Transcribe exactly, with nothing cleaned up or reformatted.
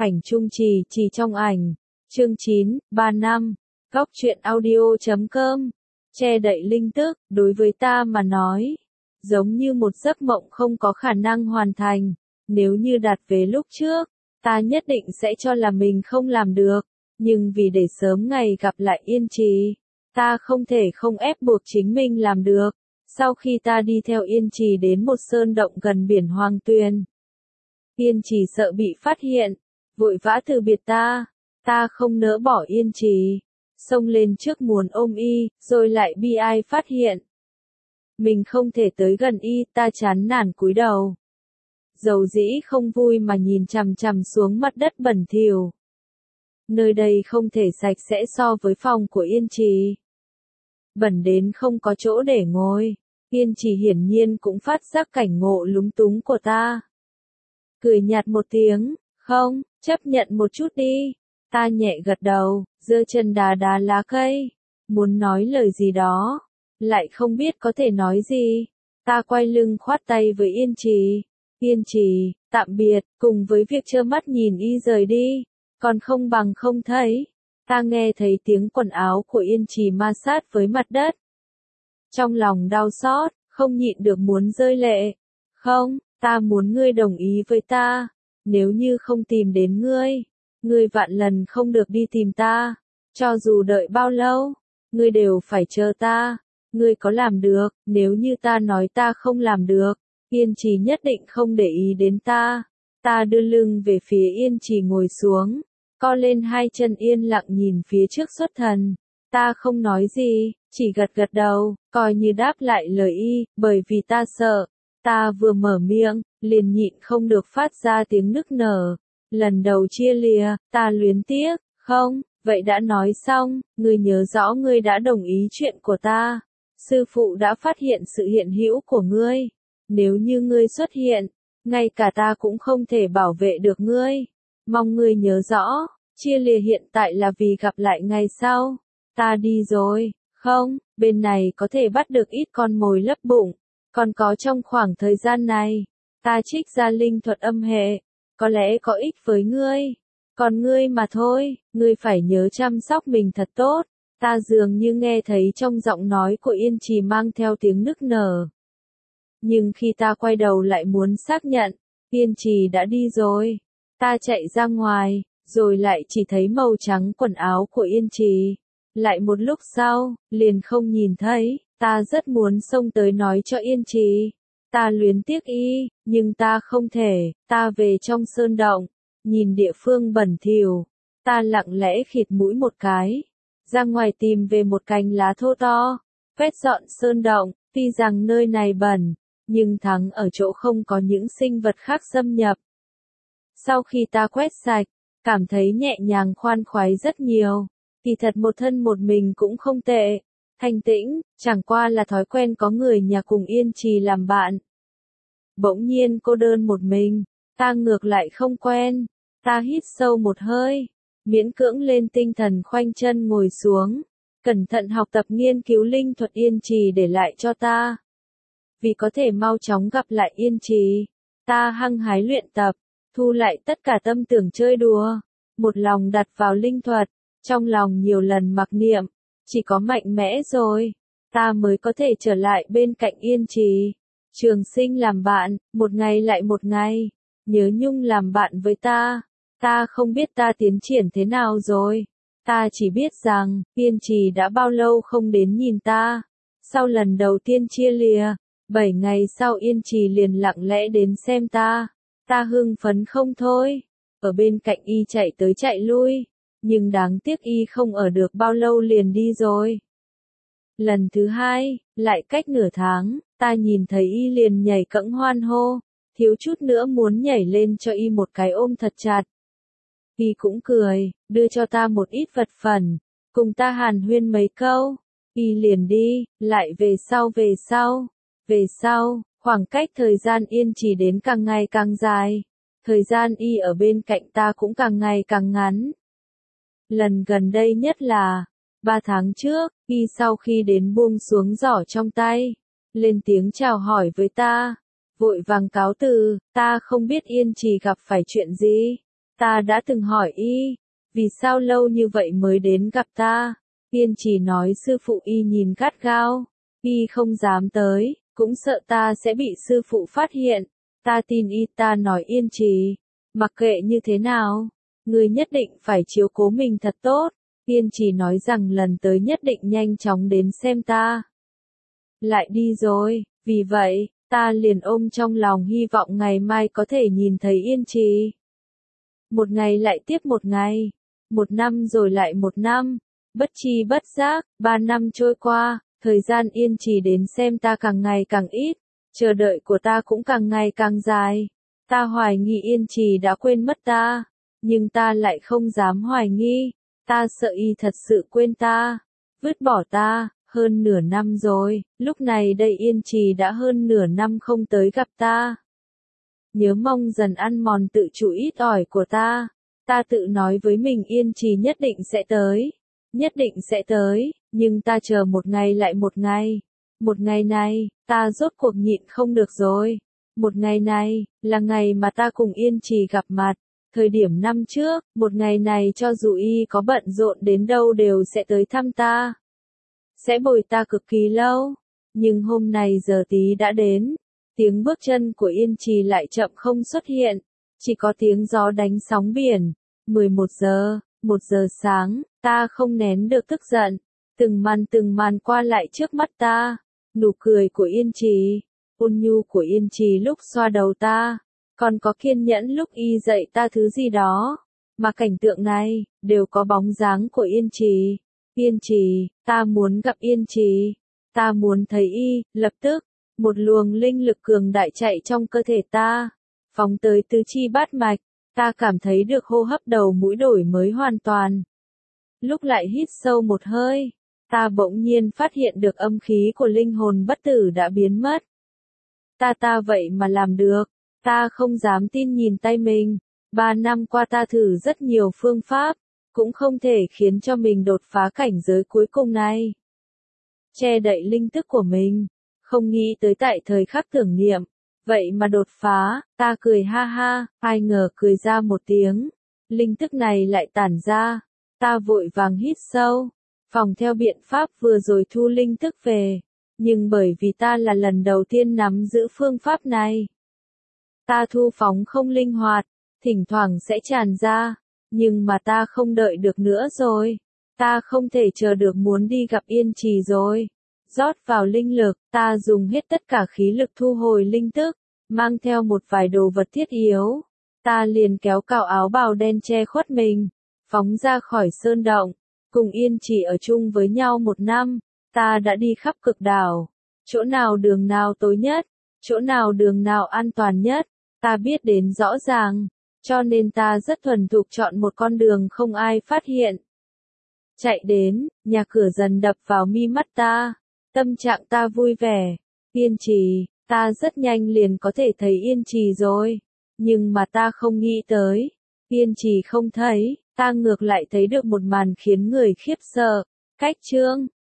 Ảnh Trung Trì, Trì trong ảnh. Chương chín, ba năm. Góc truyện audio chấm com. Che đậy linh tức, đối với ta mà nói, giống như một giấc mộng không có khả năng hoàn thành. Nếu như đặt về lúc trước, ta nhất định sẽ cho là mình không làm được. Nhưng vì để sớm ngày gặp lại Yên Trì, ta không thể không ép buộc chính mình làm được. Sau khi ta đi theo Yên Trì đến một sơn động gần biển Hoàng Tuyền, Yên Trì sợ bị phát hiện, vội vã từ biệt ta. Ta không nỡ bỏ Yên Trì, xông lên trước muốn ôm y, rồi lại bi ai phát hiện mình không thể tới gần y. Ta chán nản cúi đầu, dầu dĩ không vui mà nhìn chằm chằm xuống mặt đất bẩn thỉu. Nơi đây không thể sạch sẽ so với phòng của Yên Trì, bẩn đến không có chỗ để ngồi. Yên Trì hiển nhiên cũng phát giác cảnh ngộ lúng túng của ta, cười nhạt một tiếng, không, chấp nhận một chút đi. Ta nhẹ gật đầu, giơ chân đá đá lá cây, muốn nói lời gì đó, lại không biết có thể nói gì. Ta quay lưng khoát tay với Yên Trì. Yên Trì, tạm biệt, cùng với việc trơ mắt nhìn y rời đi, còn không bằng không thấy. Ta nghe thấy tiếng quần áo của Yên Trì ma sát với mặt đất. Trong lòng đau xót, không nhịn được muốn rơi lệ. Không, ta muốn ngươi đồng ý với ta. Nếu như không tìm đến ngươi, ngươi vạn lần không được đi tìm ta. Cho dù đợi bao lâu, ngươi đều phải chờ ta. Ngươi có làm được, nếu như ta nói ta không làm được, Yên Trì nhất định không để ý đến ta. Ta đưa lưng về phía Yên Trì ngồi xuống, co lên hai chân yên lặng nhìn phía trước xuất thần. Ta không nói gì, chỉ gật gật đầu, coi như đáp lại lời y, bởi vì ta sợ. Ta vừa mở miệng, liền nhịn không được phát ra tiếng nức nở. Lần đầu chia lìa, ta luyến tiếc, không, vậy đã nói xong, ngươi nhớ rõ ngươi đã đồng ý chuyện của ta. Sư phụ đã phát hiện sự hiện hữu của ngươi. Nếu như ngươi xuất hiện, ngay cả ta cũng không thể bảo vệ được ngươi. Mong ngươi nhớ rõ, chia lìa hiện tại là vì gặp lại ngày sau. Ta đi rồi, không, bên này có thể bắt được ít con mồi lấp bụng. Còn có trong khoảng thời gian này, ta trích ra linh thuật âm hệ, có lẽ có ích với ngươi. Còn ngươi mà thôi, ngươi phải nhớ chăm sóc mình thật tốt. Ta dường như nghe thấy trong giọng nói của Yên Trì mang theo tiếng nức nở. Nhưng khi ta quay đầu lại muốn xác nhận, Yên Trì đã đi rồi. Ta chạy ra ngoài, rồi lại chỉ thấy màu trắng quần áo của Yên Trì. Lại một lúc sau, liền không nhìn thấy. Ta rất muốn xông tới nói cho Yên Trì. Ta luyến tiếc y, nhưng ta không thể. Ta về trong sơn động, nhìn địa phương bẩn thỉu. Ta lặng lẽ khịt mũi một cái, ra ngoài tìm về một cành lá thô to, quét dọn sơn động. Tuy rằng nơi này bẩn, nhưng thắng ở chỗ không có những sinh vật khác xâm nhập. Sau khi ta quét sạch, cảm thấy nhẹ nhàng khoan khoái rất nhiều. Thì thật một thân một mình cũng không tệ. Thanh tĩnh, chẳng qua là thói quen có người nhà cùng Yên Trì làm bạn. Bỗng nhiên cô đơn một mình, ta ngược lại không quen. Ta hít sâu một hơi, miễn cưỡng lên tinh thần khoanh chân ngồi xuống, cẩn thận học tập nghiên cứu linh thuật Yên Trì để lại cho ta. Vì có thể mau chóng gặp lại Yên Trì, ta hăng hái luyện tập, thu lại tất cả tâm tưởng chơi đùa, một lòng đặt vào linh thuật, trong lòng nhiều lần mặc niệm, chỉ có mạnh mẽ rồi, ta mới có thể trở lại bên cạnh Yên Trì. Trường Sinh làm bạn, một ngày lại một ngày, Nhớ Nhung làm bạn với ta. Ta không biết ta tiến triển thế nào rồi. Ta chỉ biết rằng, Yên Trì đã bao lâu không đến nhìn ta. Sau lần đầu tiên chia lìa, bảy ngày sau Yên Trì liền lặng lẽ đến xem ta. Ta hưng phấn không thôi, ở bên cạnh y chạy tới chạy lui, nhưng đáng tiếc y không ở được bao lâu liền đi rồi. Lần thứ hai, lại cách nửa tháng, ta nhìn thấy y liền nhảy cẫng hoan hô, thiếu chút nữa muốn nhảy lên cho y một cái ôm thật chặt. Y cũng cười, đưa cho ta một ít vật phẩm, cùng ta hàn huyên mấy câu, y liền đi. Lại về sau về sau, về sau, khoảng cách thời gian Yên Trì đến càng ngày càng dài, thời gian y ở bên cạnh ta cũng càng ngày càng ngắn. Lần gần đây nhất là, ba tháng trước, y sau khi đến buông xuống giỏ trong tay, lên tiếng chào hỏi với ta, vội vàng cáo từ. Ta không biết Yên Trì gặp phải chuyện gì, Ta đã từng hỏi y, vì sao lâu như vậy mới đến gặp ta? Yên Trì nói sư phụ y nhìn gắt gao, y không dám tới, cũng sợ ta sẽ bị sư phụ phát hiện. Ta tin y, ta nói Yên Trì, mặc kệ như thế nào, ngươi nhất định phải chiếu cố mình thật tốt. Yên Trì nói rằng lần tới nhất định nhanh chóng đến xem ta. Lại đi rồi, vì vậy, ta liền ôm trong lòng hy vọng ngày mai có thể nhìn thấy Yên Trì. Một ngày lại tiếp một ngày, một năm rồi lại một năm, bất chi bất giác, ba năm trôi qua, thời gian Yên Trì đến xem ta càng ngày càng ít, chờ đợi của ta cũng càng ngày càng dài. Ta hoài nghi Yên Trì đã quên mất ta, nhưng ta lại không dám hoài nghi, ta sợ y thật sự quên ta, vứt bỏ ta. Hơn nửa năm rồi, lúc này đây Yên Trì đã hơn nửa năm không tới gặp ta. Nhớ mong dần ăn mòn tự chủ ít ỏi của ta. Ta tự nói với mình Yên Trì nhất định sẽ tới. Nhất định sẽ tới, nhưng ta chờ một ngày lại một ngày. Một ngày này, ta rốt cuộc nhịn không được rồi. Một ngày này, là ngày mà ta cùng Yên Trì gặp mặt. Thời điểm năm trước, một ngày này cho dù y có bận rộn đến đâu đều sẽ tới thăm ta. Sẽ bồi ta cực kỳ lâu, nhưng hôm nay giờ tí đã đến, tiếng bước chân của Yên Trì lại chậm không xuất hiện, chỉ có tiếng gió đánh sóng biển. mười một giờ, một giờ sáng, ta không nén được tức giận, từng màn từng màn qua lại trước mắt ta, nụ cười của Yên Trì, ôn nhu của Yên Trì lúc xoa đầu ta, còn có kiên nhẫn lúc y dạy ta thứ gì đó, mà cảnh tượng này, đều có bóng dáng của Yên Trì. Yên Trì, ta muốn gặp Yên Trì, ta muốn thấy y. Lập tức, một luồng linh lực cường đại chạy trong cơ thể ta, phóng tới tứ chi bát mạch, ta cảm thấy được hô hấp đầu mũi đổi mới hoàn toàn. Lúc lại hít sâu một hơi, ta bỗng nhiên phát hiện được âm khí của linh hồn bất tử đã biến mất. Ta ta vậy mà làm được, ta không dám tin nhìn tay mình, ba năm qua ta thử rất nhiều phương pháp, cũng không thể khiến cho mình đột phá cảnh giới cuối cùng này. Che đậy linh thức của mình, không nghĩ tới tại thời khắc tưởng niệm, vậy mà đột phá, ta cười ha ha, ai ngờ cười ra một tiếng, linh thức này lại tản ra, ta vội vàng hít sâu, phòng theo biện pháp vừa rồi thu linh thức về, nhưng bởi vì ta là lần đầu tiên nắm giữ phương pháp này, ta thu phóng không linh hoạt, thỉnh thoảng sẽ tràn ra. Nhưng mà ta không đợi được nữa rồi, ta không thể chờ được muốn đi gặp Yên Trì rồi. Rót vào linh lực, ta dùng hết tất cả khí lực thu hồi linh tức, mang theo một vài đồ vật thiết yếu. Ta liền kéo cào áo bào đen che khuất mình, phóng ra khỏi sơn động, cùng Yên Trì ở chung với nhau một năm, ta đã đi khắp cực đảo. Chỗ nào đường nào tối nhất, chỗ nào đường nào an toàn nhất, ta biết đến rõ ràng. Cho nên ta rất thuần thục chọn một con đường không ai phát hiện. Chạy đến, nhà cửa dần đập vào mi mắt ta, tâm trạng ta vui vẻ. Yên Trì, ta rất nhanh liền có thể thấy Yên Trì rồi, nhưng mà ta không nghĩ tới, Yên Trì không thấy, ta ngược lại thấy được một màn khiến người khiếp sợ. Cách chương